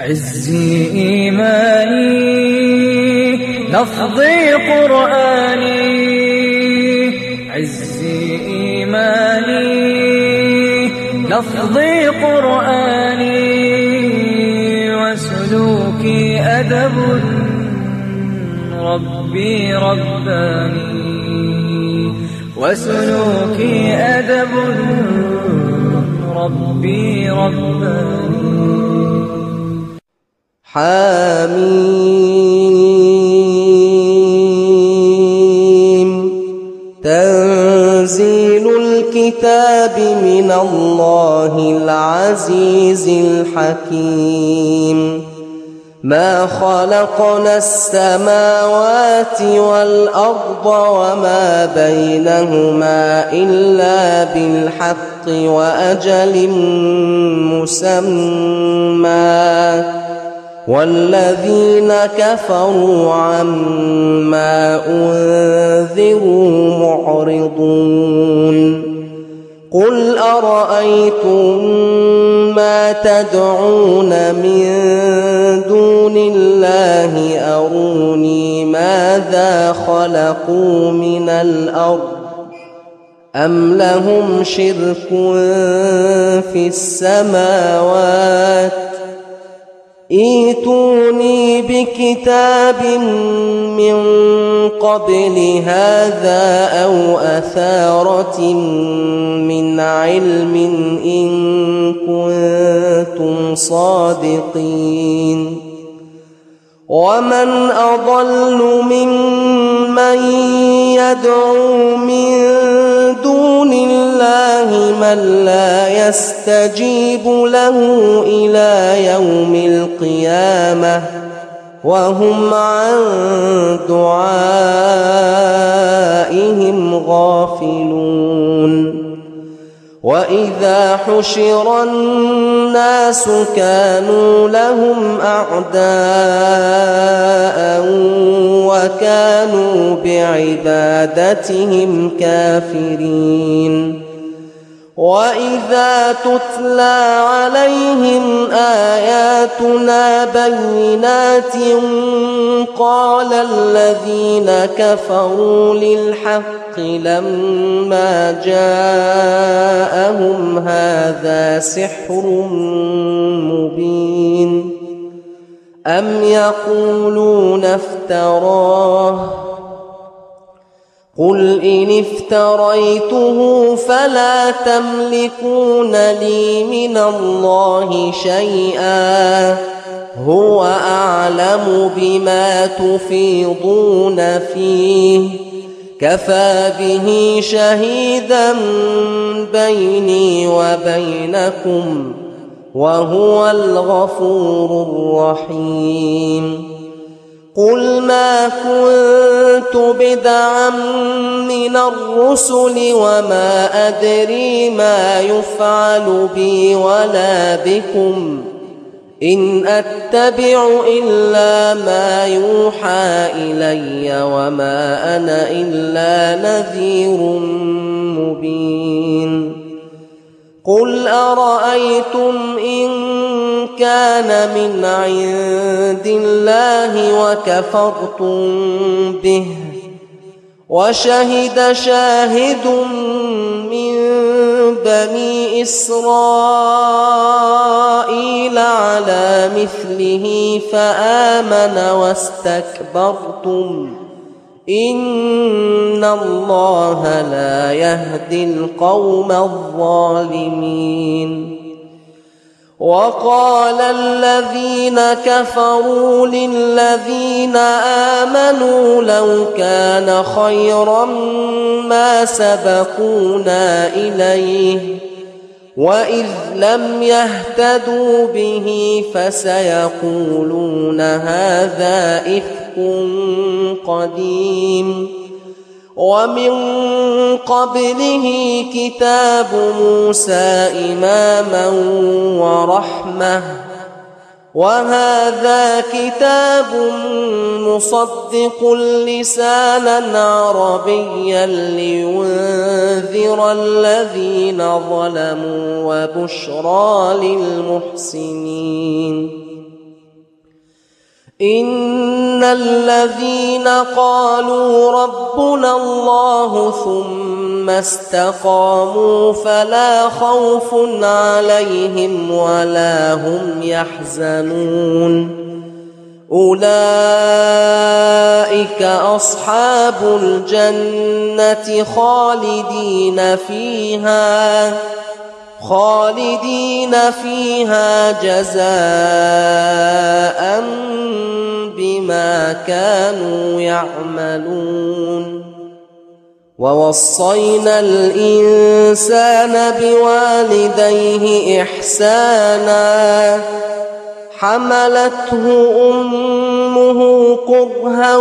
عزي إيماني لفظي قرآني، عزي إيماني لفظي قرآني، وسلوكي أدب ربي رباني، وسلوكي أدب ربي رباني. حميم. تنزيل الكتاب من الله العزيز الحكيم. ما خلقنا السماوات والأرض وما بينهما إلا بالحق وأجل مسمى، والذين كفروا عما أنذروا معرضون. قل أرأيتم ما تدعون من دون الله أروني ماذا خلقوا من الأرض أم لهم شرك في السماوات، ائتوني بكتاب من قبل هذا أو أثارة من علم إن كنتم صادقين. ومن أضل ممن يدعو من دون الله من لا يستجيب له إلى يوم القيامة وهم عن دعائهم غافلون. وإذا حشر الناس كانوا لهم أعداء وكانوا بعبادتهم كافرين. وإذا تتلى عليهم آياتنا بينات قال الذين كفروا للحق لما جاءهم هذا سحر مبين. أم يقولون افتراه، قل إن افتريته فلا تملكون لي من الله شيئا، هو أعلم بما تفيضون فيه، كفى به شهيدا بيني وبينكم وهو الغفور الرحيم. قل ما كنت بدعا من الرسل وما أدري ما يفعل بي ولا بكم، إن أتبع إلا ما يوحى إلي وما أنا إلا نذير مبين. قل أرأيتم إن كان من عند الله وكفرتم به وشهد شاهد من بني إسرائيل على مثله فآمن واستكبرتم إن الله لا يهدي القوم الظالمين. وقال الذين كفروا للذين آمنوا لو كان خيرا ما سبقونا إليه، وإذ لم يهتدوا به فسيقولون هذا إفك قديم. ومن قبله كتاب موسى إماما ورحمة، وهذا كتاب مصدق لسانا عربيا لينذر الذين ظلموا وبشرى للمحسنين. إن الذين قالوا ربنا الله ثم استقاموا فلا خوف عليهم ولا هم يحزنون أولئك أصحاب الجنة خالدين فيها جزاء بما كانوا يعملون ووصينا الإنسان بوالديه إحسانا حملته أمه كرها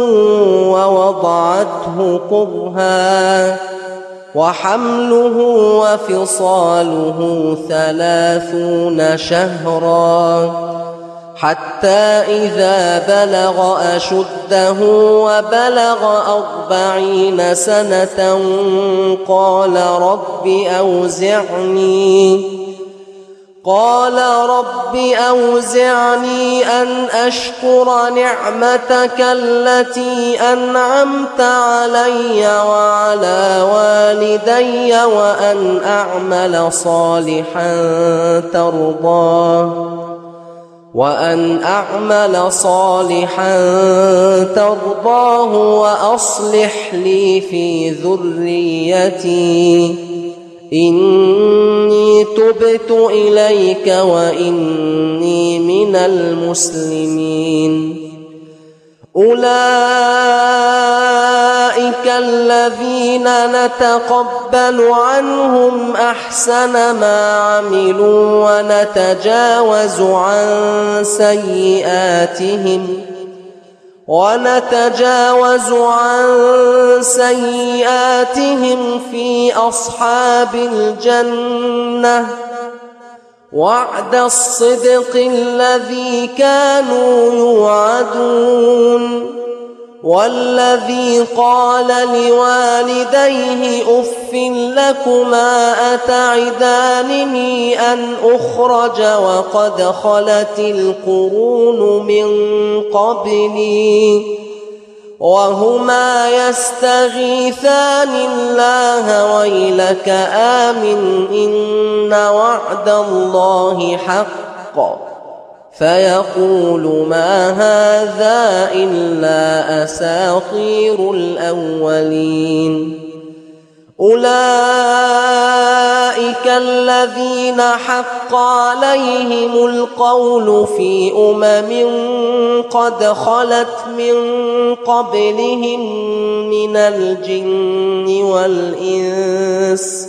ووضعته كرها وحمله وفصاله 30 شهرا حتى إذا بلغ أشده وبلغ 40 سنة قال رب أوزعني أن أشكر نعمتك التي أنعمت علي وعلى والدي وأن أعمل صالحا ترضاه وأصلح لي في ذريتي إني تبت إليك وإني من المسلمين أولئك الذين نتقبل عنهم أحسن ما عملوا ونتجاوز عن سيئاتهم في أصحاب الجنة وعد الصدق الذي كانوا يوعدون والذي قال لوالديه أف لكما أتعدانني أن أخرج وقد خلت القرون من قبلي وهما يستغيثان الله ويلك آمن إن وعد الله حق فيقول ما هذا إلا أساطير الأولين أولئك الذين حق عليهم القول في قد خلت من قبلهم من الجن والإنس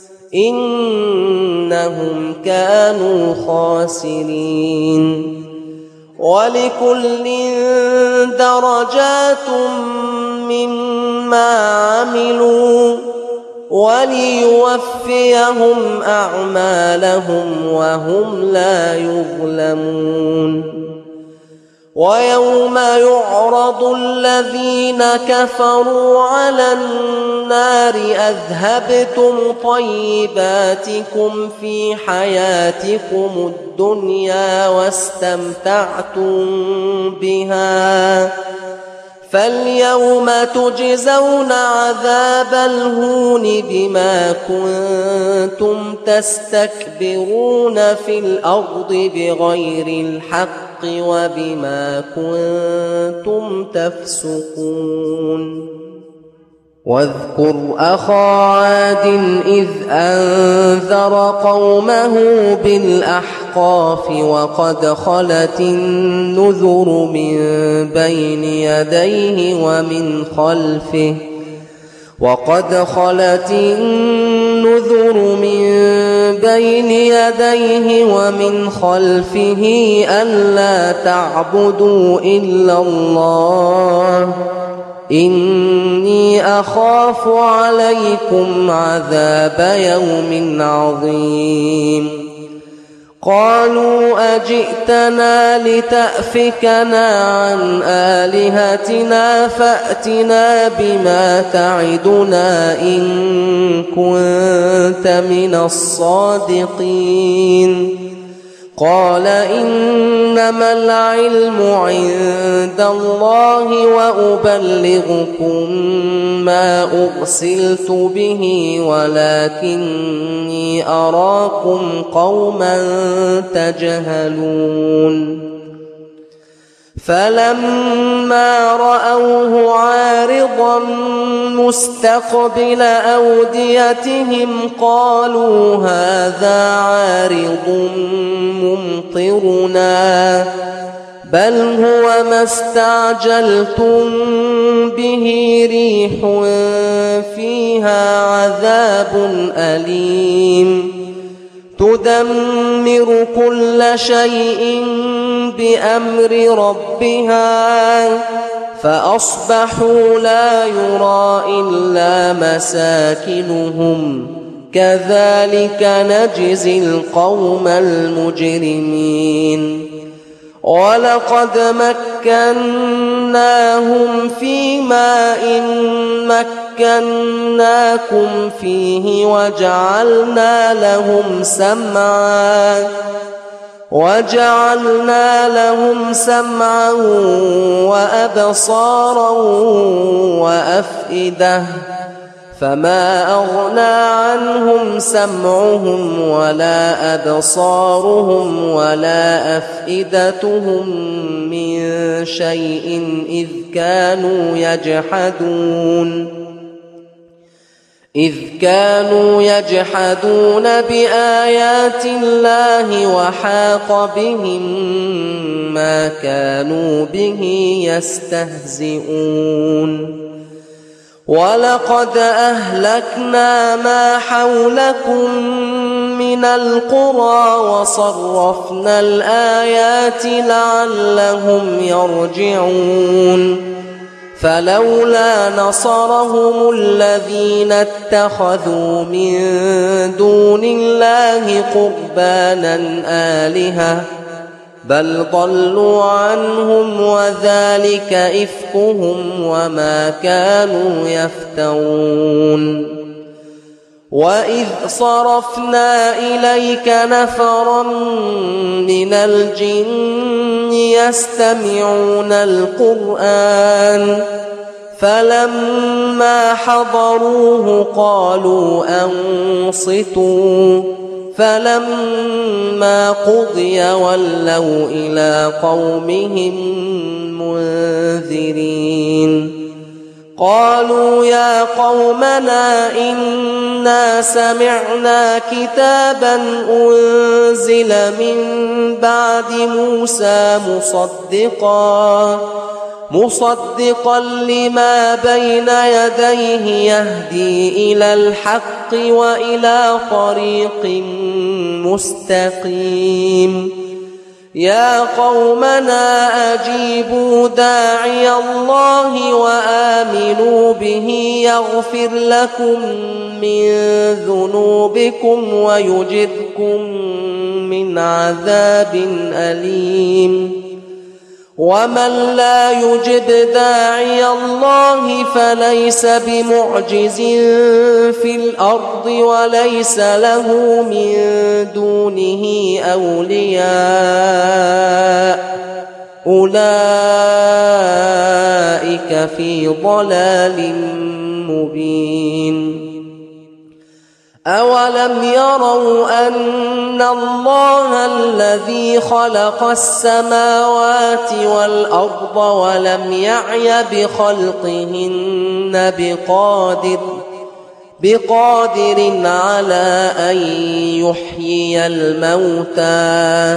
إنهم كانوا خاسرين ولكل درجات مما عملوا وليوفيهم أعمالهم وهم لا يظلمون ويوم يعرض الذين كفروا على النار أذهبتم طيباتكم في حياتكم الدنيا واستمتعتم بها فاليوم تجزون عذاب الهون بما كنتم تستكبرون في الأرض بغير الحق وبما كنتم تفسقون واذكر أخا عاد إذ أنذر قومه بالأحقاف وقد خلت النذر من بين يديه ومن خلفه ألا تعبدوا إلا الله إني أخاف عليكم عذاب يوم عظيم قالوا أجئتنا لتأفكنا عن آلهتنا فأتنا بما تعدنا إن كنت من الصادقين قال إنما العلم عند الله وأبلغكم ما أرسلت به ولكني أراكم قوما تجهلون فلما رأوه عارضا مستقبل أوديتهم قالوا هذا عارض ممطرنا بل هو ما استعجلتم به ريح فيها عذاب أليم تدمر كل شيء بأمر ربها فأصبحوا لا يرى إلا مساكنهم كذلك نجزي القوم المجرمين ولقد مكناهم في ماء مكناكم فيه وجعلنا لهم سمعا وأبصارا وأفئدة فما أغنى عنهم سمعهم ولا أبصارهم ولا أفئدتهم من شيء إذ كانوا يجحدون بآيات الله وحاق بهم ما كانوا به يستهزئون ولقد أهلكنا ما حولكم من القرى وصرفنا الآيات لعلهم يرجعون فلولا نصرهم الذين اتخذوا من دون الله قربانا آلهة بل ضلوا عنهم وذلك إفكهم وما كانوا يفترون وإذ صرفنا إليك نفرا من الجن يستمعون القرآن فلما حضروه قالوا أنصتوا فلما قضي ولوا إلى قومهم منذرين قالوا يا قومنا إنا سمعنا كتابا أنزل من بعد موسى مصدقا لما بين يديه يهدي إلى الحق وإلى طريق مستقيم يا قومنا أجيبوا داعي الله وآمنوا به يغفر لكم من ذنوبكم ويجركم من عذاب أليم ومن لا يجب داعي الله فليس بمعجز في الأرض وليس له من دونه أولياء أولئك في ضلال مبين أولم يروا أن الله الذي خلق السماوات والأرض ولم يعي بخلقهن بقادر على أن يحيي الموتى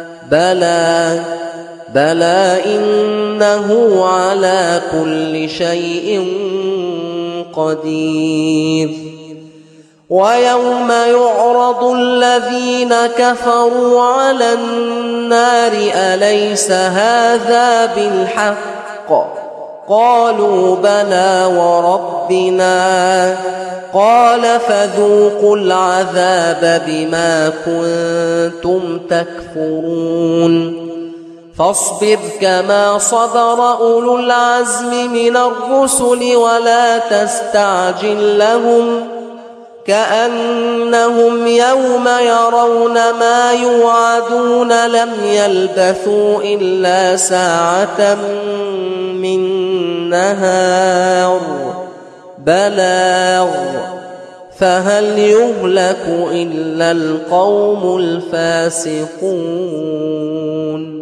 بلى إنه على كل شيء قدير ويوم يعرض الذين كفروا على النار أليس هذا بالحق قالوا بلى وربنا قال فذوقوا العذاب بما كنتم تكفرون فاصبر كما صبر أولو العزم من الرسل ولا تستعجل لهم كأنهم يوم يرون ما يوعدون لم يلبثوا إلا ساعة من نهار بلاغ فهل يهلك إلا القوم الفاسقون